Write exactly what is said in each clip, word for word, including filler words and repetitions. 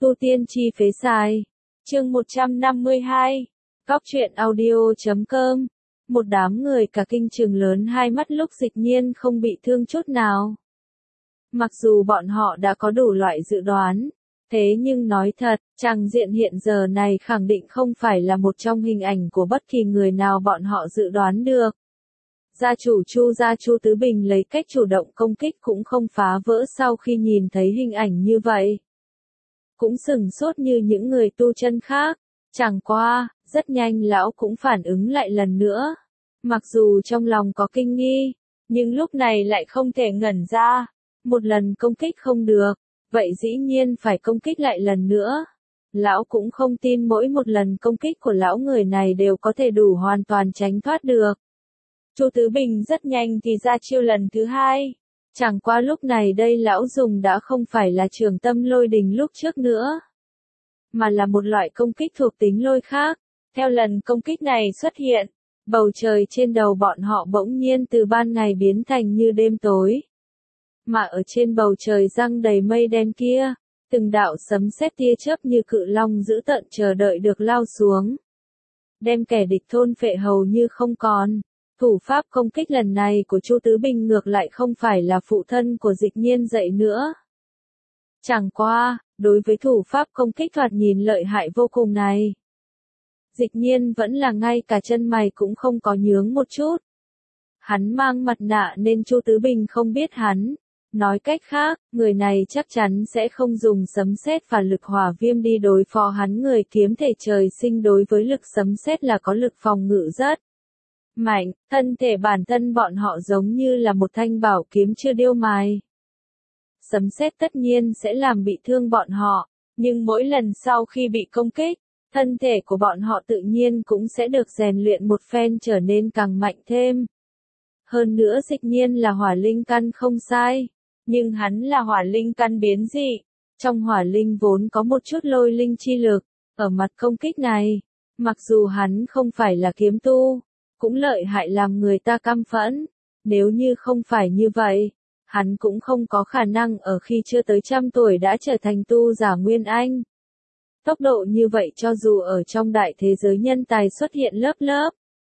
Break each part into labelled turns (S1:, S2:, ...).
S1: Tu tiên chi phế sai. Chương một trăm năm mươi hai. Góc truyện audio chấm com. Một đám người cả kinh trừng lớn hai mắt lúc Dịch Nhiên không bị thương chút nào. Mặc dù bọn họ đã có đủ loại dự đoán, thế nhưng nói thật, tràng diện hiện giờ này khẳng định không phải là một trong hình ảnh của bất kỳ người nào bọn họ dự đoán được. Gia chủ Chu gia Chu Tứ Bình lấy cách chủ động công kích cũng không phá vỡ sau khi nhìn thấy hình ảnh như vậy. Cũng sừng sốt như những người tu chân khác, chẳng qua, rất nhanh lão cũng phản ứng lại lần nữa. Mặc dù trong lòng có kinh nghi, nhưng lúc này lại không thể ngẩn ra. Một lần công kích không được, vậy dĩ nhiên phải công kích lại lần nữa. Lão cũng không tin mỗi một lần công kích của lão người này đều có thể đủ hoàn toàn tránh thoát được. Chu Tứ Bình rất nhanh thì ra chiêu lần thứ hai. Chẳng qua lúc này đây lão dùng đã không phải là trường tâm lôi đình lúc trước nữa, mà là một loại công kích thuộc tính lôi khác. Theo lần công kích này xuất hiện, bầu trời trên đầu bọn họ bỗng nhiên từ ban ngày biến thành như đêm tối. Mà ở trên bầu trời răng đầy mây đen kia, từng đạo sấm sét tia chớp như cự long dữ tợn chờ đợi được lao xuống, đem kẻ địch thôn phệ hầu như không còn. Thủ pháp công kích lần này của Chu Tứ Bình ngược lại không phải là phụ thân của Dịch Nhiên dạy nữa. Chẳng qua, đối với thủ pháp công kích thoạt nhìn lợi hại vô cùng này, Dịch Nhiên vẫn là ngay cả chân mày cũng không có nhướng một chút. Hắn mang mặt nạ nên Chu Tứ Bình không biết hắn. Nói cách khác, người này chắc chắn sẽ không dùng sấm sét và lực hỏa viêm đi đối phó hắn. Người kiếm thể trời sinh đối với lực sấm sét là có lực phòng ngự rất mạnh, thân thể bản thân bọn họ giống như là một thanh bảo kiếm chưa điêu mài. Sấm sét tất nhiên sẽ làm bị thương bọn họ, nhưng mỗi lần sau khi bị công kích, thân thể của bọn họ tự nhiên cũng sẽ được rèn luyện một phen trở nên càng mạnh thêm. Hơn nữa Dịch Nhiên là hỏa linh căn không sai, nhưng hắn là hỏa linh căn biến dị. Trong hỏa linh vốn có một chút lôi linh chi lực, ở mặt công kích này, mặc dù hắn không phải là kiếm tu, cũng lợi hại làm người ta căm phẫn. Nếu như không phải như vậy, hắn cũng không có khả năng ở khi chưa tới trăm tuổi đã trở thành tu giả Nguyên Anh. Tốc độ như vậy cho dù ở trong đại thế giới nhân tài xuất hiện lớp lớp,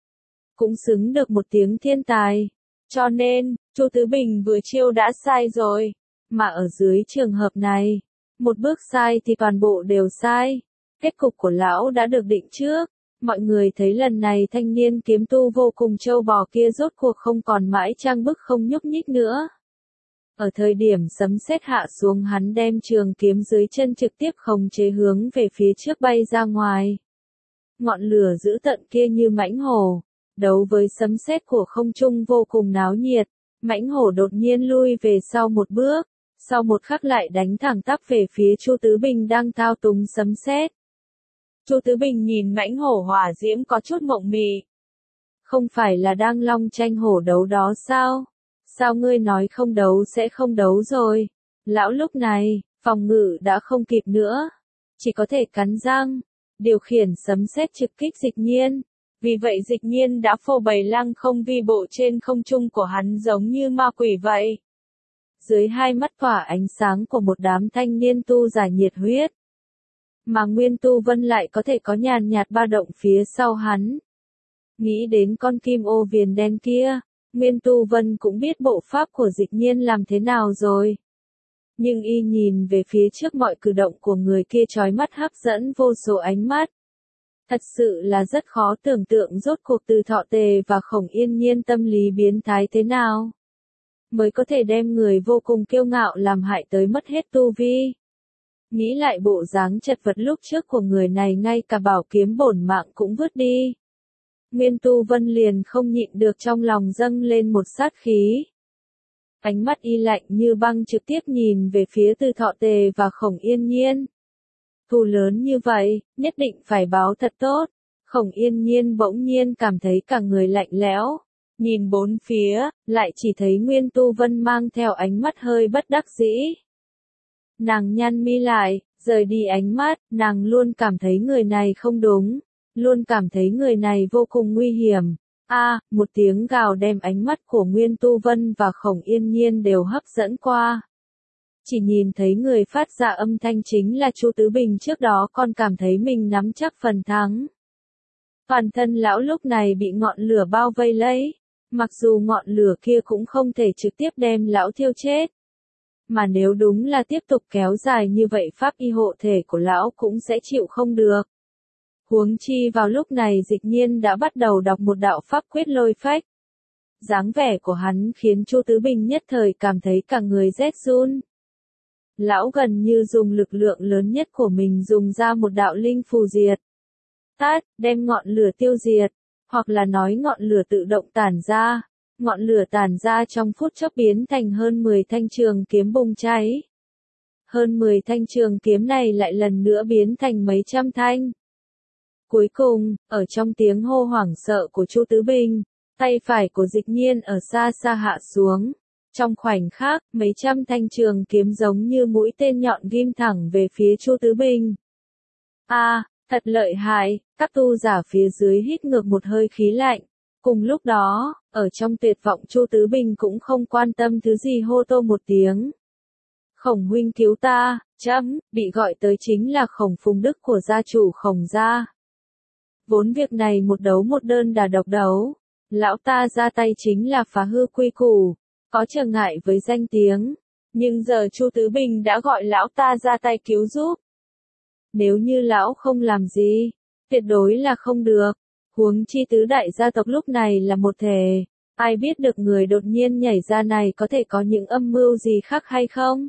S1: cũng xứng được một tiếng thiên tài. Cho nên, Chu Tứ Bình vừa chiêu đã sai rồi. Mà ở dưới trường hợp này, một bước sai thì toàn bộ đều sai. Kết cục của lão đã được định trước. Mọi người thấy lần này thanh niên kiếm tu vô cùng trâu bò kia rốt cuộc không còn mãi trang bức không nhúc nhích nữa. Ở thời điểm sấm sét hạ xuống, hắn đem trường kiếm dưới chân trực tiếp khống chế hướng về phía trước bay ra ngoài. Ngọn lửa dữ tợn kia như mãnh hổ, đấu với sấm sét của không trung vô cùng náo nhiệt. Mãnh hổ đột nhiên lui về sau một bước, sau một khắc lại đánh thẳng tắp về phía Chu Tứ Bình đang thao túng sấm sét. Chu Tứ Bình nhìn mãnh hổ hỏa diễm có chút mộng mị. Không phải là đang long tranh hổ đấu đó sao? Sao ngươi nói không đấu sẽ không đấu rồi? Lão lúc này, phòng ngự đã không kịp nữa, chỉ có thể cắn răng, điều khiển sấm sét trực kích Dịch Nhiên. Vì vậy Dịch Nhiên đã phô bày lăng không vi bộ trên không trung của hắn giống như ma quỷ vậy. Dưới hai mắt tỏa ánh sáng của một đám thanh niên tu giả nhiệt huyết, mà Nguyên Tu Vân lại có thể có nhàn nhạt ba động phía sau hắn. Nghĩ đến con kim ô viền đen kia, Nguyên Tu Vân cũng biết bộ pháp của Dịch Nhiên làm thế nào rồi. Nhưng y nhìn về phía trước, mọi cử động của người kia chói mắt hấp dẫn vô số ánh mắt. Thật sự là rất khó tưởng tượng rốt cuộc Từ Thọ Tề và Khổng Yên Nhiên tâm lý biến thái thế nào, mới có thể đem người vô cùng kiêu ngạo làm hại tới mất hết tu vi. Nghĩ lại bộ dáng chật vật lúc trước của người này, ngay cả bảo kiếm bổn mạng cũng vứt đi. Nguyên Tu Vân liền không nhịn được trong lòng dâng lên một sát khí. Ánh mắt y lạnh như băng trực tiếp nhìn về phía Từ Thọ Tề và Khổng Yên Nhiên. Thù lớn như vậy, nhất định phải báo thật tốt. Khổng Yên Nhiên bỗng nhiên cảm thấy cả người lạnh lẽo. Nhìn bốn phía, lại chỉ thấy Nguyên Tu Vân mang theo ánh mắt hơi bất đắc dĩ. Nàng nhăn mi lại, rời đi ánh mắt, nàng luôn cảm thấy người này không đúng. Luôn cảm thấy người này vô cùng nguy hiểm. A, à, một tiếng gào đem ánh mắt của Nguyên Tu Vân và Khổng Yên Nhiên đều hấp dẫn qua. Chỉ nhìn thấy người phát ra âm thanh chính là Chu Tứ Bình trước đó còn cảm thấy mình nắm chắc phần thắng. Toàn thân lão lúc này bị ngọn lửa bao vây lấy, mặc dù ngọn lửa kia cũng không thể trực tiếp đem lão thiêu chết. Mà nếu đúng là tiếp tục kéo dài như vậy pháp y hộ thể của lão cũng sẽ chịu không được. Huống chi vào lúc này Dịch Nhiên đã bắt đầu đọc một đạo pháp quyết lôi phách. Dáng vẻ của hắn khiến Chu Tứ Bình nhất thời cảm thấy cả người rét run. Lão gần như dùng lực lượng lớn nhất của mình dùng ra một đạo linh phù diệt. Tát, đem ngọn lửa tiêu diệt, hoặc là nói ngọn lửa tự động tản ra. Ngọn lửa tản ra trong phút chốc biến thành hơn mười thanh trường kiếm bùng cháy. Hơn mười thanh trường kiếm này lại lần nữa biến thành mấy trăm thanh. Cuối cùng, ở trong tiếng hô hoảng sợ của Chu Tứ Bình, tay phải của Dịch Nhiên ở xa xa hạ xuống. Trong khoảnh khắc, mấy trăm thanh trường kiếm giống như mũi tên nhọn ghim thẳng về phía Chu Tứ Bình. A, à, thật lợi hại, các tu giả phía dưới hít ngược một hơi khí lạnh. Cùng lúc đó, ở trong tuyệt vọng Chu Tứ Bình cũng không quan tâm thứ gì hô tô một tiếng. Khổng huynh cứu ta, chấm, bị gọi tới chính là Khổng Phùng Đức của gia chủ Khổng gia. Vốn việc này một đấu một đơn đà độc đấu, lão ta ra tay chính là phá hư quy củ, có trở ngại với danh tiếng, nhưng giờ Chu Tứ Bình đã gọi lão ta ra tay cứu giúp. Nếu như lão không làm gì, tuyệt đối là không được. Huống chi tứ đại gia tộc lúc này là một thể, ai biết được người đột nhiên nhảy ra này có thể có những âm mưu gì khác hay không?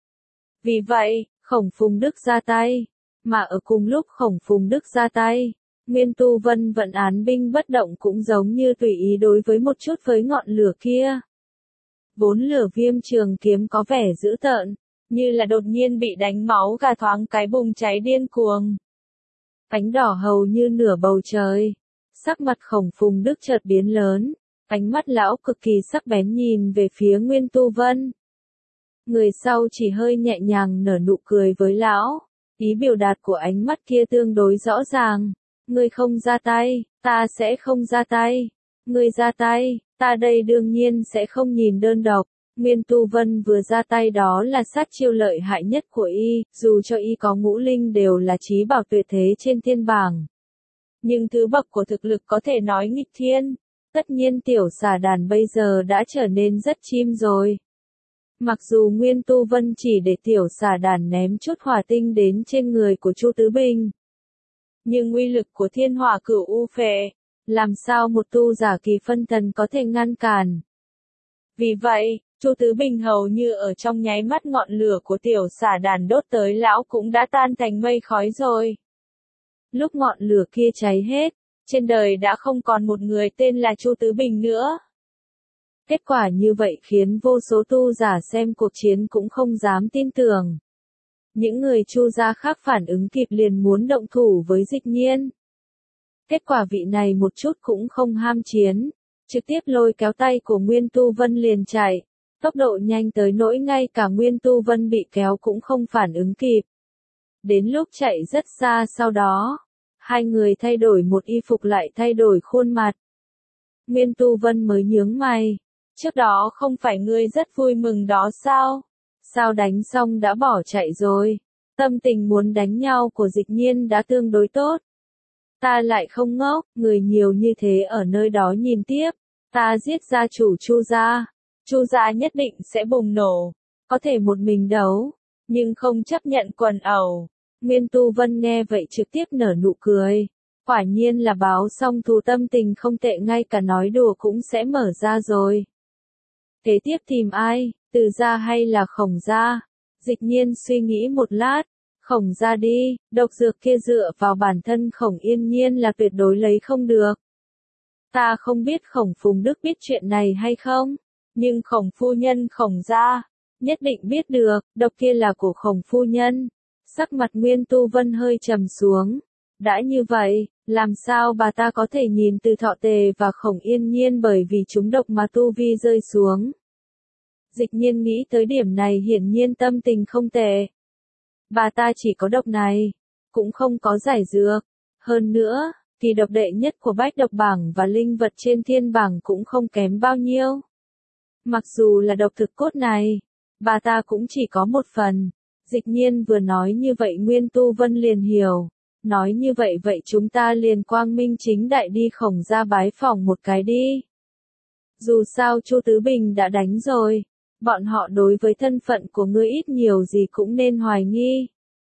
S1: Vì vậy, Khổng Phùng Đức ra tay, mà ở cùng lúc Khổng Phùng Đức ra tay, Nguyên Tu Vân vận án binh bất động cũng giống như tùy ý đối với một chút với ngọn lửa kia. Vốn lửa viêm trường kiếm có vẻ dữ tợn, như là đột nhiên bị đánh máu gà thoáng cái bùng cháy điên cuồng. Ánh đỏ hầu như nửa bầu trời. Sắc mặt Khổng Phùng Đức chợt biến lớn, ánh mắt lão cực kỳ sắc bén nhìn về phía Nguyên Tu Vân. Người sau chỉ hơi nhẹ nhàng nở nụ cười với lão, ý biểu đạt của ánh mắt kia tương đối rõ ràng. Ngươi không ra tay, ta sẽ không ra tay. Ngươi ra tay, ta đây đương nhiên sẽ không nhìn đơn độc. Nguyên Tu Vân vừa ra tay đó là sát chiêu lợi hại nhất của y, dù cho y có ngũ linh đều là chí bảo tuyệt thế trên thiên bảng. Nhưng thứ bậc của thực lực có thể nói nghịch thiên. Tất nhiên tiểu xà đàn bây giờ đã trở nên rất chim rồi. Mặc dù Nguyên Tu Vân chỉ để tiểu xà đàn ném chút hỏa tinh đến trên người của Chu Tứ Bình. Nhưng uy lực của thiên hỏa cửu u phệ, làm sao một tu giả kỳ phân thần có thể ngăn cản. Vì vậy, Chu Tứ Bình hầu như ở trong nháy mắt ngọn lửa của tiểu xà đàn đốt tới lão cũng đã tan thành mây khói rồi. Lúc ngọn lửa kia cháy hết, trên đời đã không còn một người tên là Chu Tứ Bình nữa. Kết quả như vậy khiến vô số tu giả xem cuộc chiến cũng không dám tin tưởng. Những người Chu gia khác phản ứng kịp liền muốn động thủ với Dịch Nhiên. Kết quả vị này một chút cũng không ham chiến, trực tiếp lôi kéo tay của Nguyên Tu Vân liền chạy, tốc độ nhanh tới nỗi ngay cả Nguyên Tu Vân bị kéo cũng không phản ứng kịp. Đến lúc chạy rất xa sau đó, hai người thay đổi một y phục lại thay đổi khuôn mặt. Nguyên Tu Vân mới nhướng mày, trước đó không phải ngươi rất vui mừng đó sao? Sao đánh xong đã bỏ chạy rồi? Tâm tình muốn đánh nhau của Dịch Nhiên đã tương đối tốt. Ta lại không ngốc, người nhiều như thế ở nơi đó nhìn tiếp, ta giết gia chủ Chu gia, Chu gia nhất định sẽ bùng nổ, có thể một mình đấu, nhưng không chấp nhận quần ẩu. Nguyên Tu Vân nghe vậy trực tiếp nở nụ cười, quả nhiên là báo xong thù tâm tình không tệ ngay cả nói đùa cũng sẽ mở ra rồi. Kế tiếp tìm ai, Từ gia hay là Khổng gia? Dịch Nhiên suy nghĩ một lát, Khổng gia đi, độc dược kia dựa vào bản thân Khổng Yên Nhiên là tuyệt đối lấy không được. Ta không biết Khổng Phùng Đức biết chuyện này hay không, nhưng Khổng phu nhân Khổng gia nhất định biết được, độc kia là của Khổng phu nhân. Sắc mặt Nguyên Tu Vân hơi trầm xuống. Đã như vậy, làm sao bà ta có thể nhìn Từ Thọ Tề và Khổng Yên Nhiên bởi vì chúng độc mà tu vi rơi xuống. Dịch Nhiên nghĩ tới điểm này hiển nhiên tâm tình không tệ. Bà ta chỉ có độc này, cũng không có giải dược. Hơn nữa, kỳ độc đệ nhất của bách độc bảng và linh vật trên thiên bảng cũng không kém bao nhiêu. Mặc dù là độc thực cốt này, Bà ta cũng chỉ có một phần. Dịch nhiên vừa nói như vậy Nguyên Tu Vân liền hiểu. Nói như vậy vậy chúng ta liền quang minh chính đại đi Khổng gia bái phỏng một cái đi. Dù sao Chu Tứ Bình đã đánh rồi. Bọn họ đối với thân phận của ngươi ít nhiều gì cũng nên hoài nghi.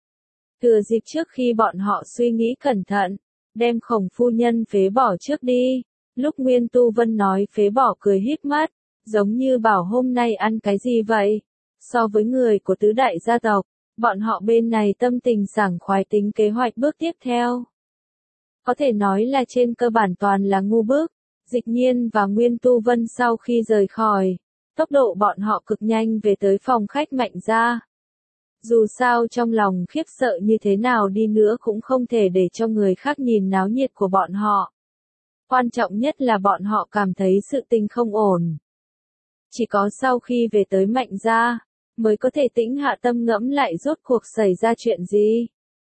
S1: Thừa dịp trước khi bọn họ suy nghĩ cẩn thận, đem Khổng phu nhân phế bỏ trước đi. Lúc Nguyên Tu Vân nói phế bỏ cười híp mắt, giống như bảo hôm nay ăn cái gì vậy. So với người của tứ đại gia tộc, bọn họ bên này tâm tình sảng khoái tính kế hoạch bước tiếp theo. Có thể nói là trên cơ bản toàn là ngu bức. Dịch nhiên và Nguyên Tu Vân sau khi rời khỏi, tốc độ bọn họ cực nhanh về tới phòng khách Mạnh gia. Dù sao trong lòng khiếp sợ như thế nào đi nữa cũng không thể để cho người khác nhìn náo nhiệt của bọn họ. Quan trọng nhất là bọn họ cảm thấy sự tình không ổn. Chỉ có sau khi về tới Mạnh gia, mới có thể tĩnh hạ tâm ngẫm lại rốt cuộc xảy ra chuyện gì.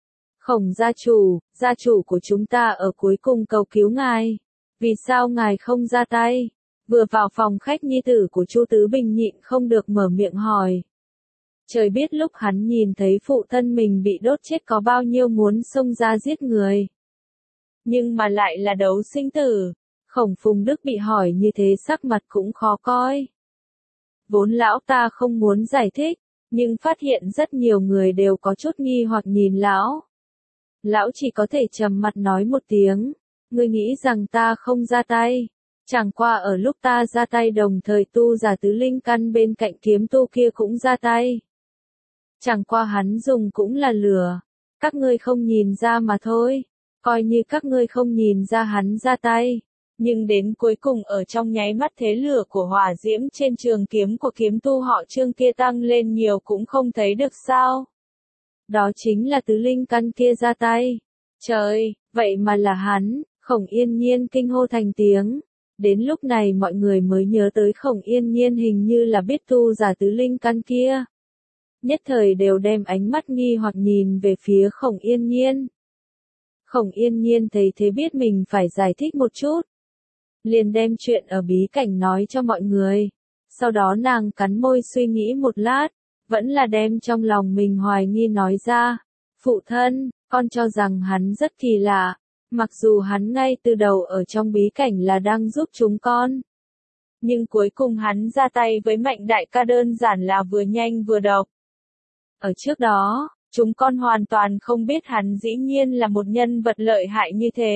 S1: Khổng gia chủ, gia chủ của chúng ta ở cuối cùng cầu cứu ngài. Vì sao ngài không ra tay? Vừa vào phòng khách nhi tử của Chu Tứ Bình nhịn không được mở miệng hỏi. Trời biết lúc hắn nhìn thấy phụ thân mình bị đốt chết có bao nhiêu muốn xông ra giết người. Nhưng mà lại là đấu sinh tử. Khổng Phùng Đức bị hỏi như thế sắc mặt cũng khó coi. Vốn lão ta không muốn giải thích, nhưng phát hiện rất nhiều người đều có chút nghi hoặc nhìn lão. Lão chỉ có thể trầm mặt nói một tiếng. Ngươi nghĩ rằng ta không ra tay. Chẳng qua ở lúc ta ra tay đồng thời tu giả tứ linh căn bên cạnh kiếm tu kia cũng ra tay. Chẳng qua hắn dùng cũng là lửa. Các ngươi không nhìn ra mà thôi. Coi như các ngươi không nhìn ra hắn ra tay. Nhưng đến cuối cùng ở trong nháy mắt thế lửa của hỏa diễm trên trường kiếm của kiếm tu họ Trương kia tăng lên nhiều cũng không thấy được sao. Đó chính là tứ linh căn kia ra tay. Trời, vậy mà là hắn. Khổng Yên Nhiên kinh hô thành tiếng. Đến lúc này mọi người mới nhớ tới Khổng Yên Nhiên hình như là biết tu giả tứ linh căn kia. Nhất thời đều đem ánh mắt nghi hoặc nhìn về phía Khổng Yên Nhiên. Khổng Yên Nhiên thấy thế biết mình phải giải thích một chút. Liền đem chuyện ở bí cảnh nói cho mọi người. Sau đó nàng cắn môi suy nghĩ một lát, vẫn là đem trong lòng mình hoài nghi nói ra. Phụ thân, con cho rằng hắn rất kỳ lạ. Mặc dù hắn ngay từ đầu ở trong bí cảnh là đang giúp chúng con. Nhưng cuối cùng hắn ra tay với Mạnh đại ca đơn giản là vừa nhanh vừa độc. Ở trước đó, chúng con hoàn toàn không biết hắn dĩ nhiên là một nhân vật lợi hại như thế.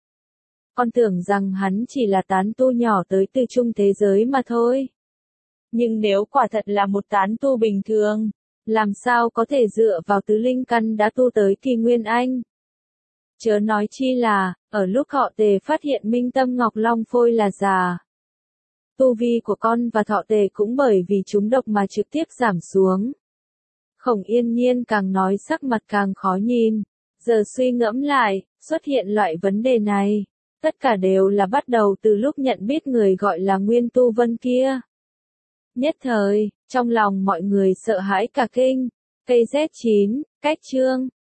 S1: Con tưởng rằng hắn chỉ là tán tu nhỏ tới từ trung thế giới mà thôi. Nhưng nếu quả thật là một tán tu bình thường, làm sao có thể dựa vào tứ linh căn đã tu tới kỳ nguyên anh. Chớ nói chi là, ở lúc họ Tề phát hiện Minh Tâm Ngọc Long phôi là giả. Tu vi của con và Thọ Tề cũng bởi vì chúng độc mà trực tiếp giảm xuống. Khổng Yên Nhiên càng nói sắc mặt càng khó nhìn. Giờ suy ngẫm lại, xuất hiện loại vấn đề này. Tất cả đều là bắt đầu từ lúc nhận biết người gọi là Nguyên Tu Vân kia. Nhất thời, trong lòng mọi người sợ hãi cả kinh. Cây Z chín, cách chương.